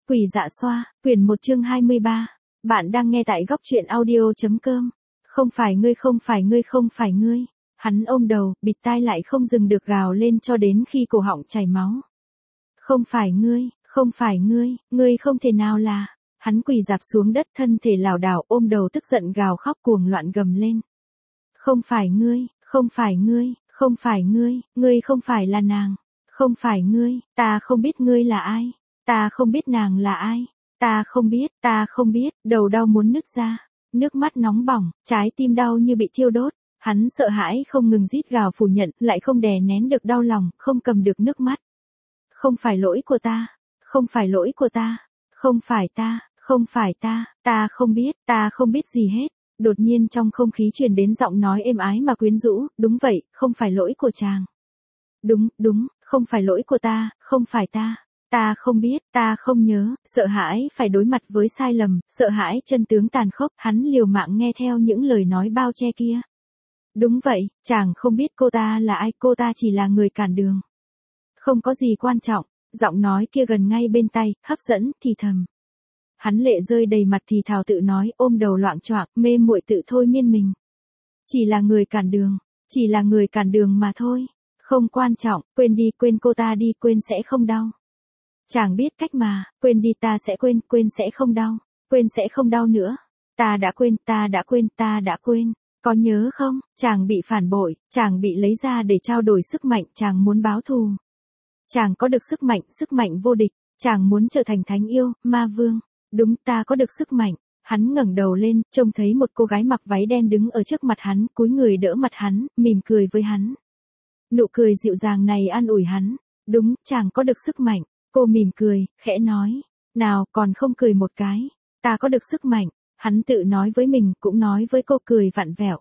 Quỷ dạ xoa, quyển 1 chương 23. Bạn đang nghe tại góc truyện audio.com. Không phải ngươi, không phải ngươi, không phải ngươi. Hắn ôm đầu, bịt tai lại không dừng được gào lên cho đến khi cổ họng chảy máu. Không phải ngươi, không phải ngươi, ngươi không thể nào là. Hắn quỳ rạp xuống đất, thân thể lảo đảo, ôm đầu tức giận gào khóc cuồng loạn gầm lên. Không phải ngươi, không phải ngươi, không phải ngươi, ngươi không phải là nàng. Không phải ngươi, ta không biết ngươi là ai. Ta không biết nàng là ai. Ta không biết, đầu đau muốn nứt ra. Nước mắt nóng bỏng, trái tim đau như bị thiêu đốt. Hắn sợ hãi không ngừng rít gào phủ nhận, lại không đè nén được đau lòng, không cầm được nước mắt. Không phải lỗi của ta, không phải lỗi của ta, không phải ta, không phải ta không biết gì hết. Đột nhiên trong không khí truyền đến giọng nói êm ái mà quyến rũ, đúng vậy, không phải lỗi của chàng. Đúng, không phải lỗi của ta, không phải ta. Ta không biết, ta không nhớ, sợ hãi phải đối mặt với sai lầm, sợ hãi chân tướng tàn khốc, hắn liều mạng nghe theo những lời nói bao che kia. Đúng vậy, chàng không biết cô ta là ai, cô ta chỉ là người cản đường. Không có gì quan trọng, giọng nói kia gần ngay bên tai, hấp dẫn, thì thầm. Hắn lệ rơi đầy mặt thì thào tự nói, ôm đầu loạng choạng, mê muội tự thôi miên mình. Chỉ là người cản đường mà thôi. Không quan trọng, quên đi, quên cô ta đi, quên sẽ không đau. Chàng biết cách mà, quên đi, ta sẽ quên sẽ không đau, quên sẽ không đau nữa. Ta đã quên. Có nhớ không, chàng bị phản bội, chàng bị lấy ra để trao đổi sức mạnh, chàng muốn báo thù. Chàng có được sức mạnh vô địch, chàng muốn trở thành thánh yêu, ma vương. Đúng, ta có được sức mạnh. Hắn ngẩng đầu lên, trông thấy một cô gái mặc váy đen đứng ở trước mặt hắn, cúi người đỡ mặt hắn, mỉm cười với hắn. Nụ cười dịu dàng này an ủi hắn. Đúng, chàng có được sức mạnh. Cô mỉm cười, khẽ nói. Nào, còn không cười một cái. Ta có được sức mạnh. Hắn tự nói với mình, cũng nói với cô, cười vặn vẹo.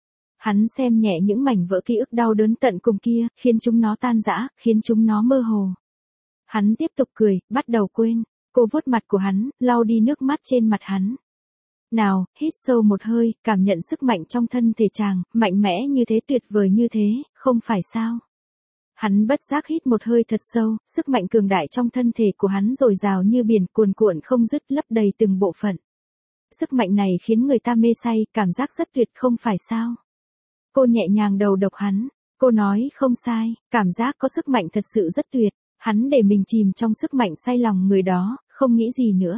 Hắn xem nhẹ những mảnh vỡ ký ức đau đớn tận cùng kia, khiến chúng nó tan rã, khiến chúng nó mơ hồ. Hắn tiếp tục cười, bắt đầu quên. Cô vuốt mặt của hắn, lau đi nước mắt trên mặt hắn. Nào, hít sâu một hơi, cảm nhận sức mạnh trong thân thể chàng, mạnh mẽ như thế, tuyệt vời như thế, không phải sao? Hắn bất giác hít một hơi thật sâu, sức mạnh cường đại trong thân thể của hắn dồi dào như biển, cuồn cuộn không dứt, lấp đầy từng bộ phận. Sức mạnh này khiến người ta mê say, cảm giác rất tuyệt, không phải sao? Cô nhẹ nhàng đầu độc hắn, cô nói không sai, cảm giác có sức mạnh thật sự rất tuyệt. Hắn để mình chìm trong sức mạnh say lòng người đó, không nghĩ gì nữa.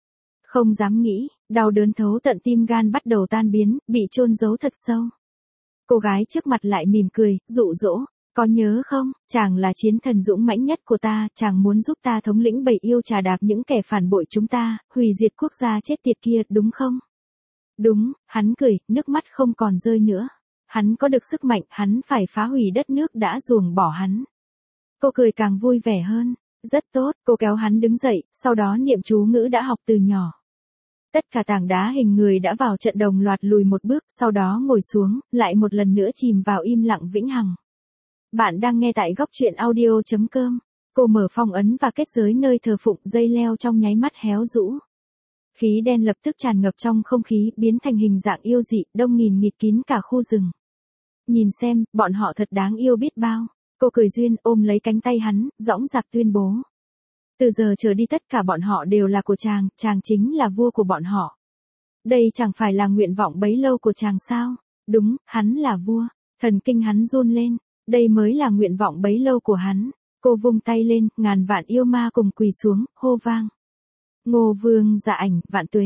Không dám nghĩ, đau đớn thấu tận tim gan bắt đầu tan biến, bị chôn giấu thật sâu. Cô gái trước mặt lại mỉm cười, dụ dỗ. Có nhớ không, chàng là chiến thần dũng mãnh nhất của ta, chàng muốn giúp ta thống lĩnh bầy yêu trà đạp những kẻ phản bội chúng ta, hủy diệt quốc gia chết tiệt kia, đúng không? Đúng, hắn cười, nước mắt không còn rơi nữa. Hắn có được sức mạnh, hắn phải phá hủy đất nước đã ruồng bỏ hắn. Cô cười càng vui vẻ hơn. Rất tốt, cô kéo hắn đứng dậy, sau đó niệm chú ngữ đã học từ nhỏ. Tất cả tảng đá hình người đã vào trận đồng loạt lùi một bước, sau đó ngồi xuống, lại một lần nữa chìm vào im lặng vĩnh hằng. Bạn đang nghe tại góc truyện audio.com. Cô mở phong ấn và kết giới nơi thờ phụng, dây leo trong nháy mắt héo rũ. Khí đen lập tức tràn ngập trong không khí, biến thành hình dạng yêu dị, đông nghìn nghịt kín cả khu rừng. Nhìn xem, bọn họ thật đáng yêu biết bao. Cô cười duyên, ôm lấy cánh tay hắn, dõng dạc tuyên bố. Từ giờ trở đi tất cả bọn họ đều là của chàng chính là vua của bọn họ. Đây chẳng phải là nguyện vọng bấy lâu của chàng sao? Đúng, hắn là vua. Thần kinh hắn run lên. Đây mới là nguyện vọng bấy lâu của hắn. Cô vung tay lên, ngàn vạn yêu ma cùng quỳ xuống, hô vang. Ngô Vương Dạ Ảnh, vạn tuế,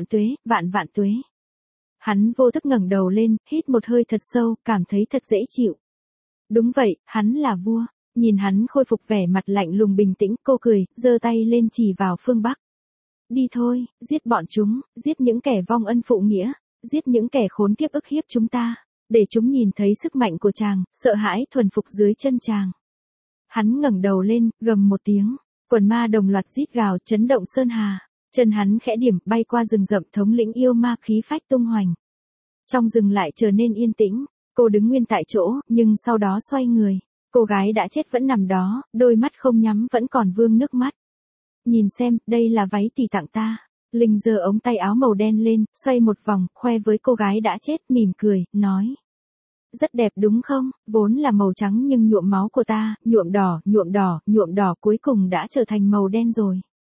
vạn tuế. Hắn vô thức ngẩng đầu lên, hít một hơi thật sâu, cảm thấy thật dễ chịu. Đúng vậy, hắn là vua. Nhìn hắn khôi phục vẻ mặt lạnh lùng bình tĩnh, cô cười, giơ tay lên chỉ vào phương Bắc. Đi thôi, giết bọn chúng, giết những kẻ vong ân phụ nghĩa, giết những kẻ khốn kiếp ức hiếp chúng ta, để chúng nhìn thấy sức mạnh của chàng, sợ hãi thuần phục dưới chân chàng. Hắn ngẩng đầu lên, gầm một tiếng, quần ma đồng loạt rít gào, chấn động sơn hà, chân hắn khẽ điểm, bay qua rừng rậm, thống lĩnh yêu ma khí phách tung hoành. Trong rừng lại trở nên yên tĩnh, cô đứng nguyên tại chỗ, nhưng sau đó xoay người. Cô gái đã chết vẫn nằm đó, đôi mắt không nhắm vẫn còn vương nước mắt. Nhìn xem, đây là váy tỷ tặng ta. Linh giơ ống tay áo màu đen lên, xoay một vòng, khoe với cô gái đã chết, mỉm cười, nói. Rất đẹp đúng không, vốn là màu trắng nhưng nhuộm máu của ta, nhuộm đỏ, cuối cùng đã trở thành màu đen rồi.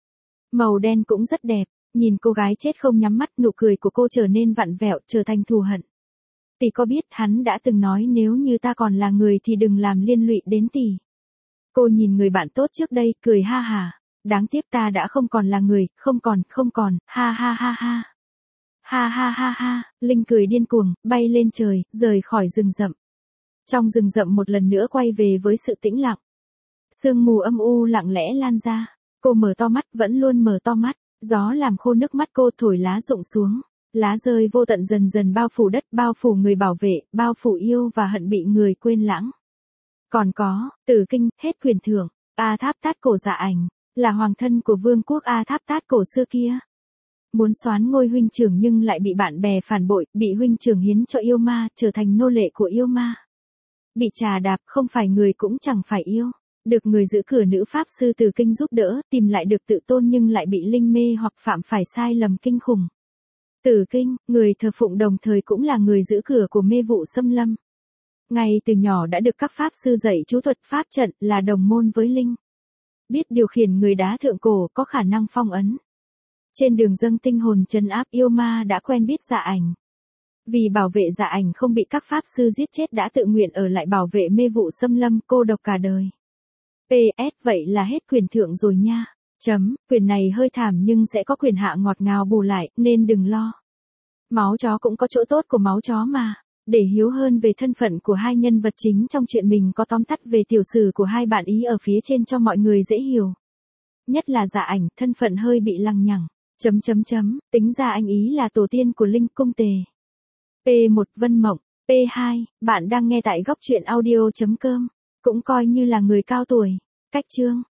Màu đen cũng rất đẹp, nhìn cô gái chết không nhắm mắt, nụ cười của cô trở nên vặn vẹo, trở thành thù hận. Tỷ có biết hắn đã từng nói nếu như ta còn là người thì đừng làm liên lụy đến tỷ. Cô nhìn người bạn tốt trước đây, cười ha hả. Đáng tiếc ta đã không còn là người, không còn, ha ha ha ha. Ha ha ha ha, Linh cười điên cuồng, bay lên trời, rời khỏi rừng rậm. Trong rừng rậm một lần nữa quay về với sự tĩnh lặng. Sương mù âm u lặng lẽ lan ra. Cô mở to mắt, vẫn luôn mở to mắt. Gió làm khô nước mắt cô, thổi lá rụng xuống. Lá rơi vô tận dần dần bao phủ đất, bao phủ người bảo vệ, bao phủ yêu và hận bị người quên lãng. Còn có, Tử Kinh, hết quyền thượng, A Tháp Tát Cổ Dạ Ảnh, là hoàng thân của vương quốc A Tháp Tát Cổ xưa kia. Muốn soán ngôi huynh trưởng nhưng lại bị bạn bè phản bội, bị huynh trưởng hiến cho yêu ma, trở thành nô lệ của yêu ma. Bị trà đạp, không phải người cũng chẳng phải yêu. Được người giữ cửa nữ pháp sư Tử Kinh giúp đỡ, tìm lại được tự tôn nhưng lại bị linh mê hoặc phạm phải sai lầm kinh khủng. Tử Kinh, người thờ phụng đồng thời cũng là người giữ cửa của mê vụ xâm lâm. Ngay từ nhỏ đã được các pháp sư dạy chú thuật pháp trận, là đồng môn với linh. Biết điều khiển người đá thượng cổ, có khả năng phong ấn. Trên đường dâng tinh hồn trấn áp yêu ma đã quen biết Dạ Ảnh. Vì bảo vệ Dạ Ảnh không bị các pháp sư giết chết đã tự nguyện ở lại bảo vệ mê vụ xâm lâm, cô độc cả đời. PS, vậy là hết quyền thượng rồi nha. Quyền này hơi thảm nhưng sẽ có quyền hạ ngọt ngào bù lại, nên đừng lo. Máu chó cũng có chỗ tốt của máu chó mà. Để hiểu hơn về thân phận của hai nhân vật chính trong chuyện, mình có tóm tắt về tiểu sử của hai bạn ý ở phía trên cho mọi người dễ hiểu. Nhất là Dạ Ảnh, thân phận hơi bị lằng nhằng. Tính ra anh ý là tổ tiên của Linh Cung Tề. P1 Vân Mộng. P2, bạn đang nghe tại góc truyện audio.com. Cũng coi như là người cao tuổi. Cách chương.